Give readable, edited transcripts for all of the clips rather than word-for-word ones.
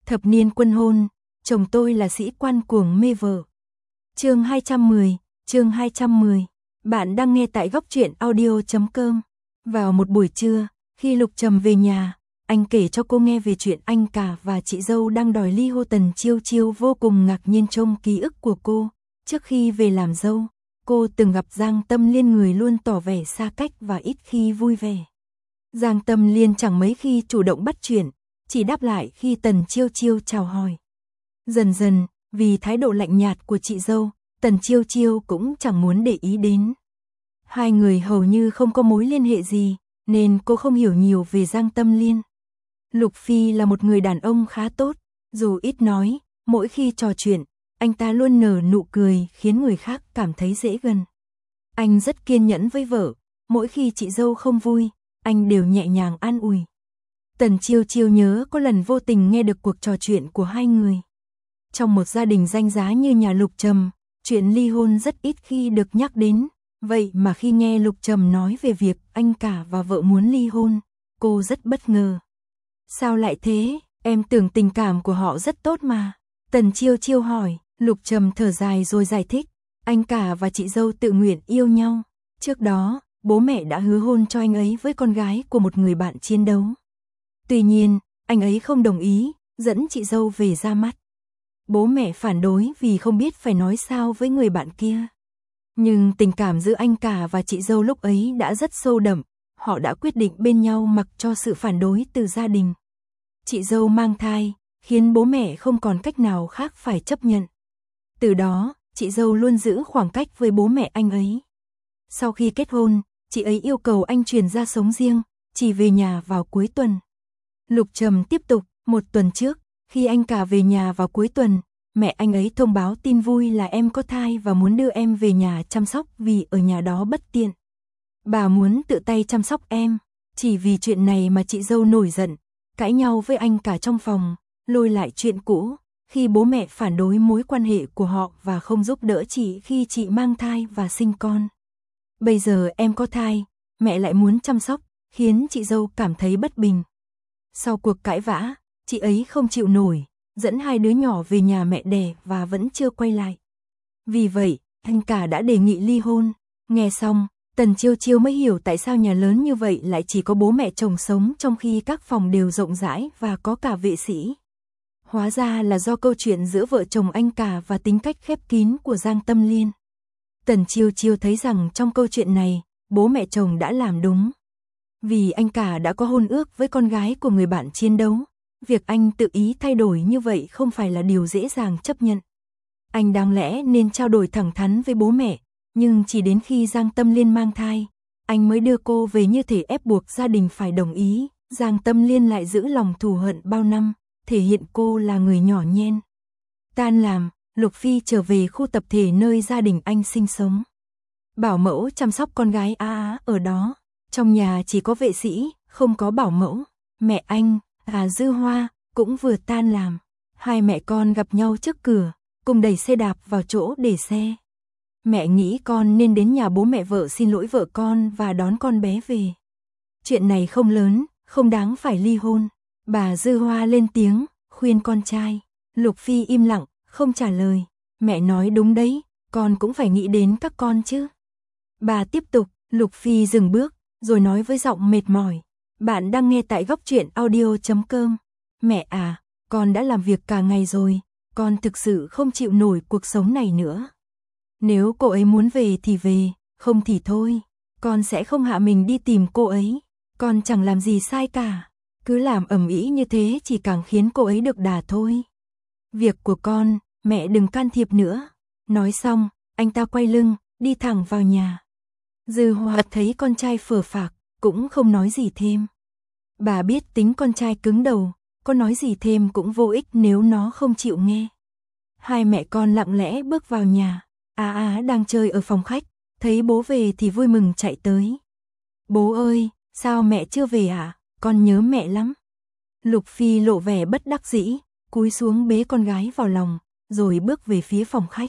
Thập niên quân hôn, chồng tôi là sĩ quan cuồng mê vợ. Chương 210. Bạn đang nghe tại góc truyện audio.com. Vào một buổi trưa, khi Lục Trầm về nhà, anh kể cho cô nghe về chuyện anh cả và chị dâu đang đòi ly hôn. Tần Chiêu Chiêu vô cùng ngạc nhiên trong ký ức của cô. Trước khi về làm dâu, cô từng gặp Giang Tâm Liên, người luôn tỏ vẻ xa cách và ít khi vui vẻ. Giang Tâm Liên chẳng mấy khi chủ động bắt chuyện, chỉ đáp lại khi Tần Chiêu Chiêu chào hỏi. Dần dần, vì thái độ lạnh nhạt của chị dâu, Tần Chiêu Chiêu cũng chẳng muốn để ý đến. Hai người hầu như không có mối liên hệ gì, nên cô không hiểu nhiều về Giang Tâm Liên. Lục Phi là một người đàn ông khá tốt, dù ít nói, mỗi khi trò chuyện, anh ta luôn nở nụ cười khiến người khác cảm thấy dễ gần. Anh rất kiên nhẫn với vợ, mỗi khi chị dâu không vui, anh đều nhẹ nhàng an ủi. Tần Chiêu Chiêu nhớ có lần vô tình nghe được cuộc trò chuyện của hai người. Trong một gia đình danh giá như nhà Lục Trầm, chuyện ly hôn rất ít khi được nhắc đến. Vậy mà khi nghe Lục Trầm nói về việc anh cả và vợ muốn ly hôn, cô rất bất ngờ. Sao lại thế, em tưởng tình cảm của họ rất tốt mà. Tần Chiêu Chiêu hỏi. Lục Trầm thở dài rồi giải thích. Anh cả và chị dâu tự nguyện yêu nhau. Trước đó, bố mẹ đã hứa hôn cho anh ấy với con gái của một người bạn chiến đấu. Tuy nhiên, anh ấy không đồng ý, dẫn chị dâu về ra mắt. Bố mẹ phản đối vì không biết phải nói sao với người bạn kia. Nhưng tình cảm giữa anh cả và chị dâu lúc ấy đã rất sâu đậm, họ đã quyết định bên nhau mặc cho sự phản đối từ gia đình. Chị dâu mang thai, khiến bố mẹ không còn cách nào khác phải chấp nhận. Từ đó, chị dâu luôn giữ khoảng cách với bố mẹ anh ấy. Sau khi kết hôn, chị ấy yêu cầu anh chuyển ra sống riêng, chỉ về nhà vào cuối tuần. Lục Trầm tiếp tục, một tuần trước, khi anh cả về nhà vào cuối tuần, mẹ anh ấy thông báo tin vui là em có thai và muốn đưa em về nhà chăm sóc vì ở nhà đó bất tiện. Bà muốn tự tay chăm sóc em, chỉ vì chuyện này mà chị dâu nổi giận, cãi nhau với anh cả trong phòng, lôi lại chuyện cũ, khi bố mẹ phản đối mối quan hệ của họ và không giúp đỡ chị khi chị mang thai và sinh con. Bây giờ em có thai, mẹ lại muốn chăm sóc, khiến chị dâu cảm thấy bất bình. Sau cuộc cãi vã, chị ấy không chịu nổi, dẫn hai đứa nhỏ về nhà mẹ đẻ và vẫn chưa quay lại. Vì vậy, anh cả đã đề nghị ly hôn. Nghe xong, Tần Chiêu Chiêu mới hiểu tại sao nhà lớn như vậy lại chỉ có bố mẹ chồng sống trong khi các phòng đều rộng rãi và có cả vệ sĩ. Hóa ra là do câu chuyện giữa vợ chồng anh cả và tính cách khép kín của Giang Tâm Liên. Tần Chiêu Chiêu thấy rằng trong câu chuyện này, bố mẹ chồng đã làm đúng. Vì anh cả đã có hôn ước với con gái của người bạn chiến đấu, việc anh tự ý thay đổi như vậy không phải là điều dễ dàng chấp nhận. Anh đáng lẽ nên trao đổi thẳng thắn với bố mẹ, nhưng chỉ đến khi Giang Tâm Liên mang thai, anh mới đưa cô về như thể ép buộc gia đình phải đồng ý. Giang Tâm Liên lại giữ lòng thù hận bao năm, thể hiện cô là người nhỏ nhen. Tan làm, Lục Phi trở về khu tập thể nơi gia đình anh sinh sống. Bảo mẫu chăm sóc con gái ở đó. Trong nhà chỉ có vệ sĩ, không có bảo mẫu. Mẹ anh, Dư Hoa, cũng vừa tan làm. Hai mẹ con gặp nhau trước cửa, cùng đẩy xe đạp vào chỗ để xe. Mẹ nghĩ con nên đến nhà bố mẹ vợ xin lỗi vợ con và đón con bé về. Chuyện này không lớn, không đáng phải ly hôn. Bà Dư Hoa lên tiếng, khuyên con trai. Lục Phi im lặng, không trả lời. Mẹ nói đúng đấy, con cũng phải nghĩ đến các con chứ. Bà tiếp tục. Lục Phi dừng bước, rồi nói với giọng mệt mỏi. Bạn đang nghe tại góc truyện audio.com. Mẹ à, con đã làm việc cả ngày rồi, con thực sự không chịu nổi cuộc sống này nữa. Nếu cô ấy muốn về thì về, không thì thôi. Con sẽ không hạ mình đi tìm cô ấy. Con chẳng làm gì sai cả. Cứ làm ầm ĩ như thế chỉ càng khiến cô ấy được đà thôi. Việc của con, mẹ đừng can thiệp nữa. Nói xong, anh ta quay lưng, đi thẳng vào nhà. Dư Hoa thấy con trai phờ phạc, cũng không nói gì thêm. Bà biết tính con trai cứng đầu, có nói gì thêm cũng vô ích nếu nó không chịu nghe. Hai mẹ con lặng lẽ bước vào nhà. Đang chơi ở phòng khách, thấy bố về thì vui mừng chạy tới. Bố ơi, sao mẹ chưa về à? Con nhớ mẹ lắm. Lục Phi lộ vẻ bất đắc dĩ, cúi xuống bế con gái vào lòng, rồi bước về phía phòng khách.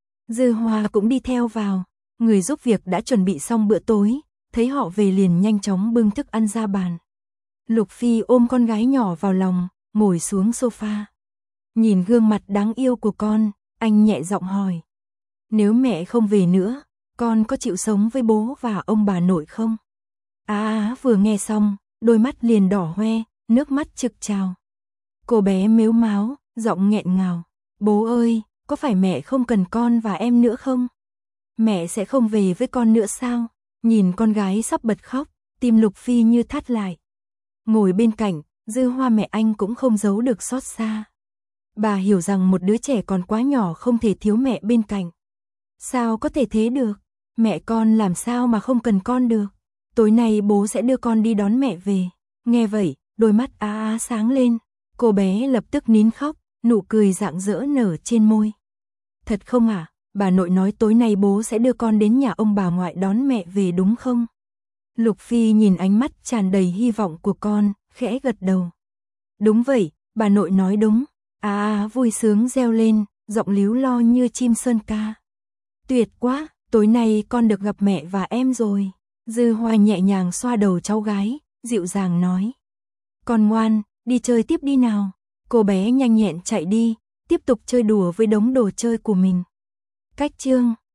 Dư Hoa cũng đi theo vào. Người giúp việc đã chuẩn bị xong bữa tối, thấy họ về liền nhanh chóng bưng thức ăn ra bàn. Lục Phi ôm con gái nhỏ vào lòng, ngồi xuống sofa. Nhìn gương mặt đáng yêu của con, anh nhẹ giọng hỏi. Nếu mẹ không về nữa, con có chịu sống với bố và ông bà nội không? Á vừa nghe xong, đôi mắt liền đỏ hoe, nước mắt trực trào. Cô bé mếu máo, giọng nghẹn ngào. Bố ơi, có phải mẹ không cần con và em nữa không? Mẹ sẽ không về với con nữa sao? Nhìn con gái sắp bật khóc, tim Lục Phi như thắt lại. Ngồi bên cạnh, Dư Hoa mẹ anh cũng không giấu được xót xa. Bà hiểu rằng một đứa trẻ còn quá nhỏ không thể thiếu mẹ bên cạnh. Sao có thể thế được? Mẹ con làm sao mà không cần con được? Tối nay bố sẽ đưa con đi đón mẹ về. Nghe vậy, đôi mắt á sáng lên. Cô bé lập tức nín khóc, nụ cười rạng rỡ nở trên môi. Thật không à? Bà nội nói tối nay bố sẽ đưa con đến nhà ông bà ngoại đón mẹ về đúng không? Lục Phi nhìn ánh mắt tràn đầy hy vọng của con, khẽ gật đầu. Đúng vậy, bà nội nói đúng. Vui sướng reo lên, giọng líu lo như chim sơn ca. Tuyệt quá, tối nay con được gặp mẹ và em rồi. Dư Hoa nhẹ nhàng xoa đầu cháu gái, dịu dàng nói. Con ngoan, đi chơi tiếp đi nào. Cô bé nhanh nhẹn chạy đi, tiếp tục chơi đùa với đống đồ chơi của mình. Cách chương